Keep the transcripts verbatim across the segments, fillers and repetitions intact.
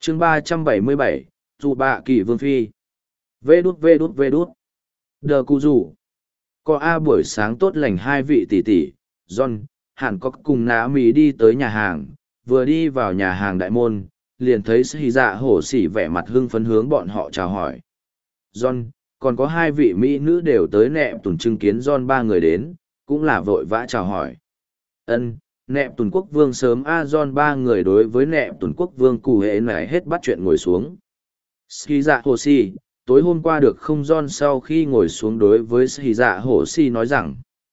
chương ba trăm bảy mươi bảy, dù bạ kỳ vương phi. Vê đút vê đút vê đút. Đờ cụ rủ. Có A buổi sáng tốt lành hai vị tỷ tỷ, John, hẳn có cùng nã mì đi tới nhà hàng, vừa đi vào nhà hàng đại môn, liền thấy Sĩ Dạ hổ xỉ vẻ mặt hưng phấn hướng bọn họ chào hỏi. John, còn có hai vị mỹ nữ đều tới nệm tùn chứng kiến John ba người đến, cũng là vội vã chào hỏi. Ân, nệm tùn quốc vương sớm A John ba người đối với nệm tùn quốc vương cụ hệ nải hết bắt chuyện ngồi xuống. Sĩ Dạ hổ xỉ, tối hôm qua được không John sau khi ngồi xuống đối với Sĩ Dạ hổ xỉ nói rằng,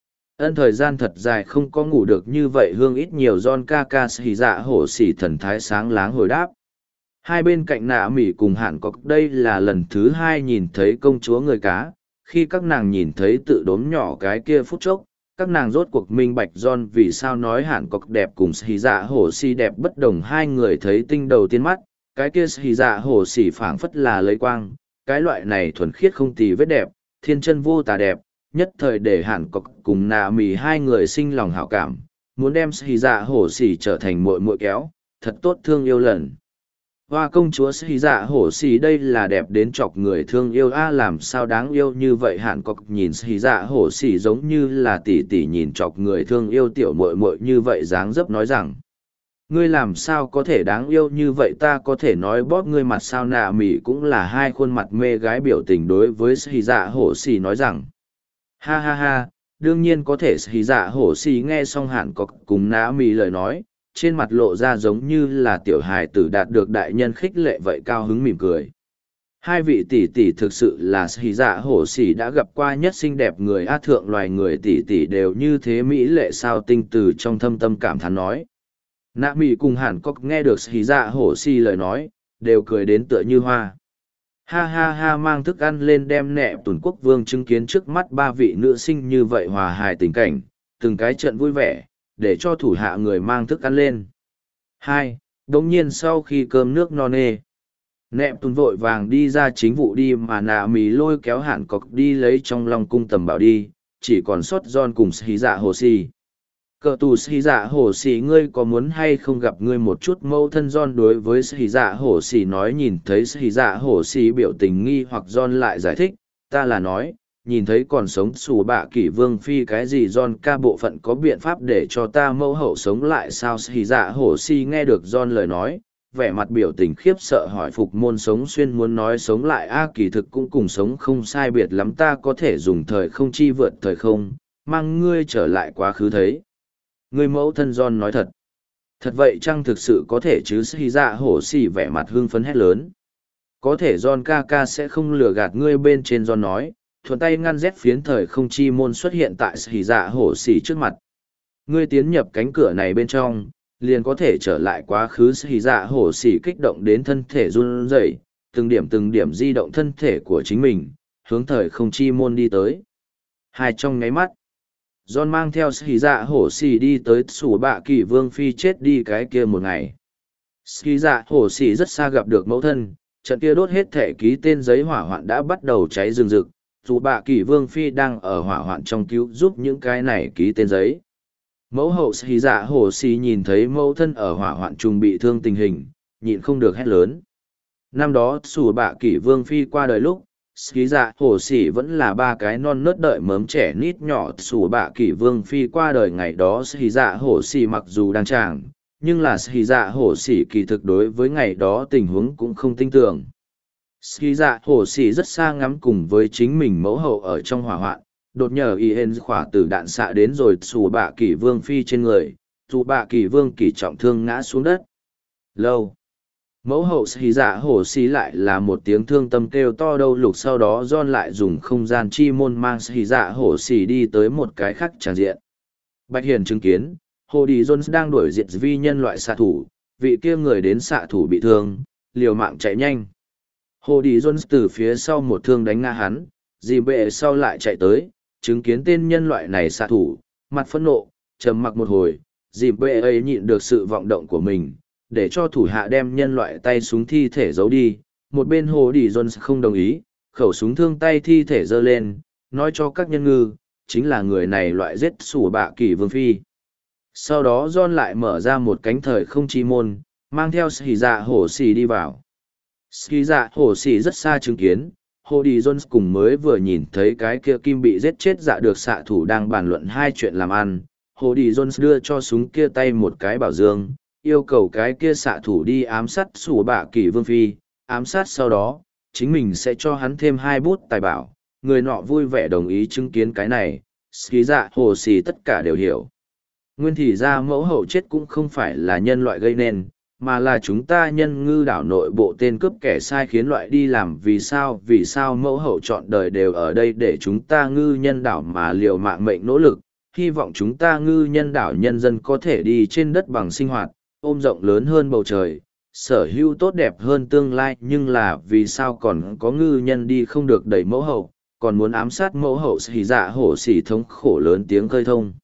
ân thời gian thật dài không có ngủ được như vậy hương ít nhiều John ca ca Sĩ Dạ hổ xỉ thần thái sáng láng hồi đáp. Hai bên cạnh nạ mỉ cùng hạn có đây là lần thứ hai nhìn thấy công chúa người cá, khi các nàng nhìn thấy tự đốm nhỏ cái kia phút chốc, các nàng rốt cuộc minh bạch John vì sao nói hạn có đẹp cùng Sĩ Dạ hổ xỉ đẹp bất đồng hai người thấy tinh đầu tiên mắt, cái kia Sĩ Dạ hổ xỉ phảng phất là lấy quang, cái loại này thuần khiết không tì vết đẹp, thiên chân vô tà đẹp, nhất thời để hạn có cùng nạ mỉ hai người sinh lòng hảo cảm, muốn đem Sĩ Dạ hổ xỉ trở thành muội muội kéo, thật tốt thương yêu lần. Hoa công chúa Sĩ Dạ hổ xỉ đây là đẹp đến chọc người thương yêu a làm sao đáng yêu như vậy hạn có nhìn Sĩ Dạ hổ xỉ giống như là tỷ tỷ nhìn chọc người thương yêu tiểu muội muội như vậy dáng dấp nói rằng ngươi làm sao có thể đáng yêu như vậy ta có thể nói bóp ngươi mặt sao nạ mỉ cũng là hai khuôn mặt mê gái biểu tình đối với Sĩ Dạ hổ xỉ nói rằng ha ha ha đương nhiên có thể Sĩ Dạ hổ xỉ nghe xong hạn có cùng nạ mỉ lời nói trên mặt lộ ra giống như là tiểu hài tử đạt được đại nhân khích lệ vậy cao hứng mỉm cười. Hai vị tỷ tỷ thực sự là Sĩ Dạ hổ xỉ đã gặp qua nhất xinh đẹp người á thượng loài người tỷ tỷ đều như thế mỹ lệ sao tinh từ trong thâm tâm cảm thán nói. Nạ mị cùng hẳn có nghe được Sĩ Dạ hổ xỉ lời nói, đều cười đến tựa như hoa. Ha ha ha mang thức ăn lên đem nẹ tuần quốc vương chứng kiến trước mắt ba vị nữ sinh như vậy hòa hài tình cảnh, từng cái trận vui vẻ. Để cho thủ hạ người mang thức ăn lên. Hai, đống nhiên sau khi cơm nước no nê, nệm tùn vội vàng đi ra chính vụ đi mà nạ mì lôi kéo hạn cọc đi lấy trong lòng cung tầm bảo đi, chỉ còn sót John cùng Sĩ Dạ hồ xì. Cờ tù Sĩ Dạ hồ xì ngươi có muốn hay không gặp ngươi một chút mâu thân John đối với Sĩ Dạ hồ xì nói nhìn thấy Sĩ Dạ hồ xì biểu tình nghi hoặc John lại giải thích, ta là nói, nhìn thấy còn sống xù bạ kỷ vương phi cái gì John ca bộ phận có biện pháp để cho ta mẫu hậu sống lại sao Sĩ Dạ hổ si nghe được John lời nói, vẻ mặt biểu tình khiếp sợ hỏi phục môn sống xuyên muốn nói sống lại a kỳ thực cũng cùng sống không sai biệt lắm ta có thể dùng thời không chi vượt thời không, mang ngươi trở lại quá khứ thấy. Ngươi mẫu thân John nói thật. Thật vậy chăng thực sự có thể chứ Sĩ Dạ hổ si vẻ mặt hưng phấn hét lớn. Có thể John ca ca sẽ không lừa gạt ngươi bên trên John nói. Thuận tay ngăn rét phiến thời không chi môn xuất hiện tại Sĩ Dạ hổ xỉ trước mặt. Ngươi tiến nhập cánh cửa này bên trong, liền có thể trở lại quá khứ Sĩ Dạ hổ xỉ kích động đến thân thể run rẩy, từng điểm từng điểm di động thân thể của chính mình, hướng thời không chi môn đi tới. Hai trong nháy mắt, John mang theo Sĩ Dạ hổ xỉ đi tới sủ bạ kỳ vương phi chết đi cái kia một ngày. Sĩ Dạ hổ xỉ rất xa gặp được mẫu thân, trận kia đốt hết thể ký tên giấy hỏa hoạn đã bắt đầu cháy rừng rực. Dù bạ kỳ vương phi đang ở hỏa hoạn trong cứu giúp những cái này ký tên giấy. Mẫu hậu Sĩ Dạ hổ xỉ nhìn thấy mẫu thân ở hỏa hoạn trùng bị thương tình hình, nhịn không được hét lớn. Năm đó Dù bạ kỳ vương phi qua đời lúc, Sĩ Dạ hổ xỉ vẫn là ba cái non nớt đợi mớm trẻ nít nhỏ. Dù bạ kỳ vương phi qua đời ngày đó Sĩ Dạ hổ xỉ mặc dù đang tràng, nhưng là Sĩ Dạ hổ xỉ kỳ thực đối với ngày đó tình huống cũng không tin tưởng. Sĩ Dạ hổ xỉ rất xa ngắm cùng với chính mình mẫu hậu ở trong hỏa hoạn, đột nhờ y hên khỏa tử đạn xạ đến rồi Dù bạ kỳ vương phi trên người, Dù bạ kỳ vương kỳ trọng thương ngã xuống đất. Lâu. Mẫu hậu Sĩ Dạ hổ xỉ lại là một tiếng thương tâm kêu to đâu lục sau đó John lại dùng không gian chi môn mang Sĩ Dạ hổ xỉ đi tới một cái khác tràng diện. Bạch Hiền chứng kiến, Hồ Đi Jones đang đuổi diệt vi nhân loại xạ thủ, vị kia người đến xạ thủ bị thương, liều mạng chạy nhanh. Hồ Đi Jones từ phía sau một thương đánh ngã hắn, dì bệ sau lại chạy tới, chứng kiến tên nhân loại này xạ thủ, mặt phẫn nộ, trầm mặc một hồi, dì bệ ấy nhịn được sự vọng động của mình, để cho thủ hạ đem nhân loại tay súng thi thể giấu đi. Một bên Hồ Đi Jones không đồng ý, khẩu súng thương tay thi thể giơ lên, nói cho các nhân ngư, chính là người này loại giết sủ bạ kỳ vương phi. Sau đó John lại mở ra một cánh thời không chi môn, mang theo Sĩ Dạ hổ xỉ đi vào. Ski dạ hồ xì rất xa chứng kiến, hồ đi Jones cùng mới vừa nhìn thấy cái kia kim bị giết chết dạ được xạ thủ đang bàn luận hai chuyện làm ăn. Hồ đi Jones đưa cho súng kia tay một cái bảo dương, yêu cầu cái kia xạ thủ đi ám sát sủ bạ kỳ vương phi, ám sát sau đó, chính mình sẽ cho hắn thêm hai bút tài bảo. Người nọ vui vẻ đồng ý chứng kiến cái này, Ski dạ hồ xì tất cả đều hiểu. Nguyên thì ra mẫu hậu chết cũng không phải là nhân loại gây nên, mà là chúng ta nhân ngư đảo nội bộ tên cướp kẻ sai khiến loại đi làm. Vì sao vì sao mẫu hậu chọn đời đều ở đây để chúng ta ngư nhân đảo mà liều mạng mệnh nỗ lực, hy vọng chúng ta ngư nhân đảo nhân dân có thể đi trên đất bằng sinh hoạt, ôm rộng lớn hơn bầu trời, sở hữu tốt đẹp hơn tương lai. Nhưng là vì sao còn có ngư nhân đi không được đẩy mẫu hậu, còn muốn ám sát mẫu hậu. Xì dạ hổ xỉ thống khổ lớn tiếng khơi thông.